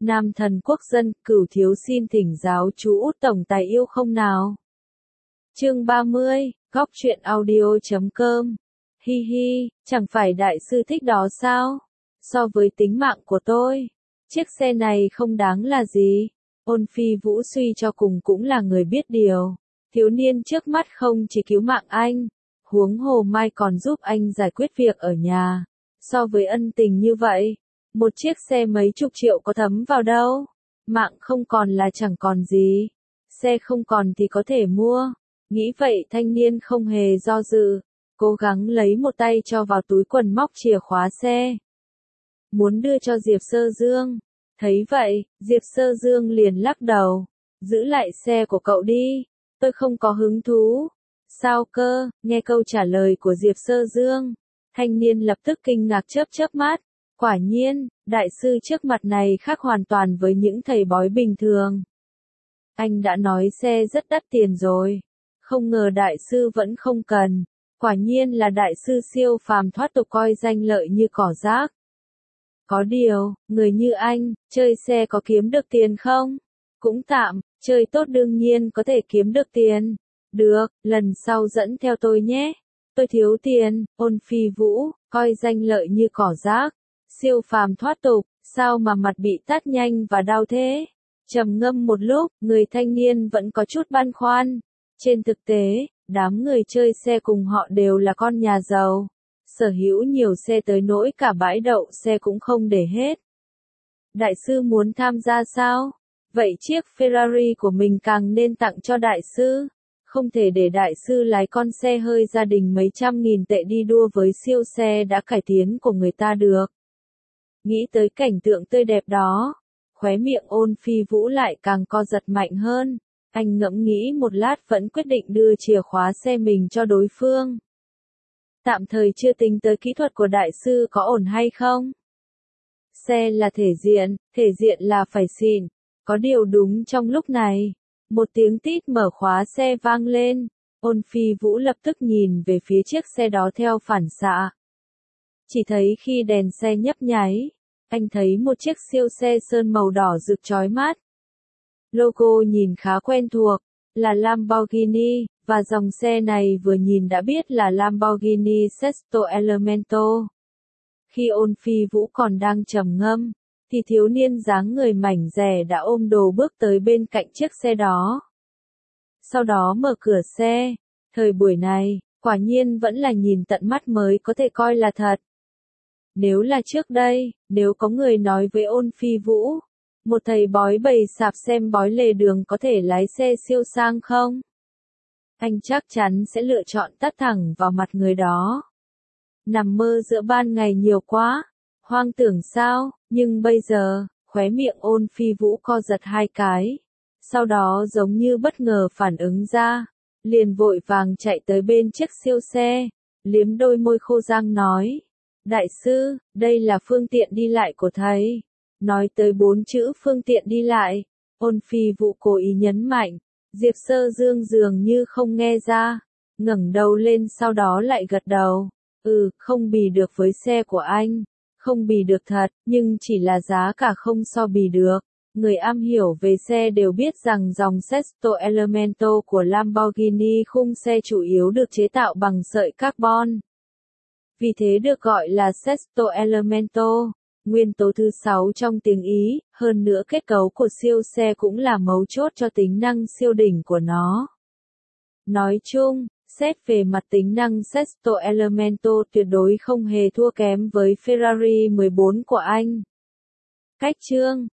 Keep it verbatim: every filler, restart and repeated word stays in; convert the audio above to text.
Nam thần quốc dân, cửu thiếu xin thỉnh giáo chú út tổng tài yêu không nào. Chương ba mươi, góc truyện audio chấm com. Hi hi, chẳng phải đại sư thích đó sao? So với tính mạng của tôi, chiếc xe này không đáng là gì. Ôn Phi Vũ suy cho cùng cũng là người biết điều. Thiếu niên trước mắt không chỉ cứu mạng anh, huống hồ mai còn giúp anh giải quyết việc ở nhà. So với ân tình như vậy, một chiếc xe mấy chục triệu có thấm vào đâu. Mạng không còn là chẳng còn gì. Xe không còn thì có thể mua. Nghĩ vậy thanh niên không hề do dự, cố gắng lấy một tay cho vào túi quần móc chìa khóa xe. Muốn đưa cho Diệp Sơ Dương. Thấy vậy, Diệp Sơ Dương liền lắc đầu. Giữ lại xe của cậu đi, tôi không có hứng thú. Sao cơ? Nghe câu trả lời của Diệp Sơ Dương, thanh niên lập tức kinh ngạc chớp chớp mắt. Quả nhiên, đại sư trước mặt này khác hoàn toàn với những thầy bói bình thường. Anh đã nói xe rất đắt tiền rồi, không ngờ đại sư vẫn không cần. Quả nhiên là đại sư siêu phàm thoát tục, coi danh lợi như cỏ rác. Có điều, người như anh, chơi xe có kiếm được tiền không? Cũng tạm, chơi tốt đương nhiên có thể kiếm được tiền. Được, lần sau dẫn theo tôi nhé. Tôi thiếu tiền. Ôn Phi Vũ, coi danh lợi như cỏ rác. Siêu phàm thoát tục, sao mà mặt bị tát nhanh và đau thế? Trầm ngâm một lúc, người thanh niên vẫn có chút băn khoăn. Trên thực tế, đám người chơi xe cùng họ đều là con nhà giàu. Sở hữu nhiều xe tới nỗi cả bãi đậu xe cũng không để hết. Đại sư muốn tham gia sao? Vậy chiếc Ferrari của mình càng nên tặng cho đại sư. Không thể để đại sư lái con xe hơi gia đình mấy trăm nghìn tệ đi đua với siêu xe đã cải tiến của người ta được. Nghĩ tới cảnh tượng tươi đẹp đó, khóe miệng Ôn Phi Vũ lại càng co giật mạnh hơn. Anh ngẫm nghĩ một lát vẫn quyết định đưa chìa khóa xe mình cho đối phương. Tạm thời chưa tính tới kỹ thuật của đại sư có ổn hay không. Xe là thể diện, thể diện là phải xịn. Có điều đúng trong lúc này, một tiếng tít mở khóa xe vang lên. Ôn Phi Vũ lập tức nhìn về phía chiếc xe đó theo phản xạ. Chỉ thấy khi đèn xe nhấp nháy, anh thấy một chiếc siêu xe sơn màu đỏ rực chói mắt. Logo nhìn khá quen thuộc, là Lamborghini, và dòng xe này vừa nhìn đã biết là Lamborghini Sesto Elemento. Khi Ôn Phi Vũ còn đang trầm ngâm, thì thiếu niên dáng người mảnh dẻ đã ôm đồ bước tới bên cạnh chiếc xe đó. Sau đó mở cửa xe. Thời buổi này, quả nhiên vẫn là nhìn tận mắt mới có thể coi là thật. Nếu là trước đây, nếu có người nói với Ôn Phi Vũ, một thầy bói bày sạp xem bói lề đường có thể lái xe siêu sang không? Anh chắc chắn sẽ lựa chọn tát thẳng vào mặt người đó. Nằm mơ giữa ban ngày nhiều quá, hoang tưởng sao, nhưng bây giờ, khóe miệng Ôn Phi Vũ co giật hai cái. Sau đó giống như bất ngờ phản ứng ra, liền vội vàng chạy tới bên chiếc siêu xe, liếm đôi môi khô răng nói. Đại sư, đây là phương tiện đi lại của thầy. Nói tới bốn chữ phương tiện đi lại, Ôn Phi Vũ cố ý nhấn mạnh. Diệp Sơ Dương dường như không nghe ra, ngẩng đầu lên sau đó lại gật đầu. Ừ, không bì được với xe của anh. Không bì được thật, nhưng chỉ là giá cả không so bì được. Người am hiểu về xe đều biết rằng dòng Sesto Elemento của Lamborghini khung xe chủ yếu được chế tạo bằng sợi carbon. Vì thế được gọi là Sesto Elemento, nguyên tố thứ sáu trong tiếng Ý, hơn nữa kết cấu của siêu xe cũng là mấu chốt cho tính năng siêu đỉnh của nó. Nói chung, xét về mặt tính năng Sesto Elemento tuyệt đối không hề thua kém với Ferrari mười bốn của anh. Cách chương,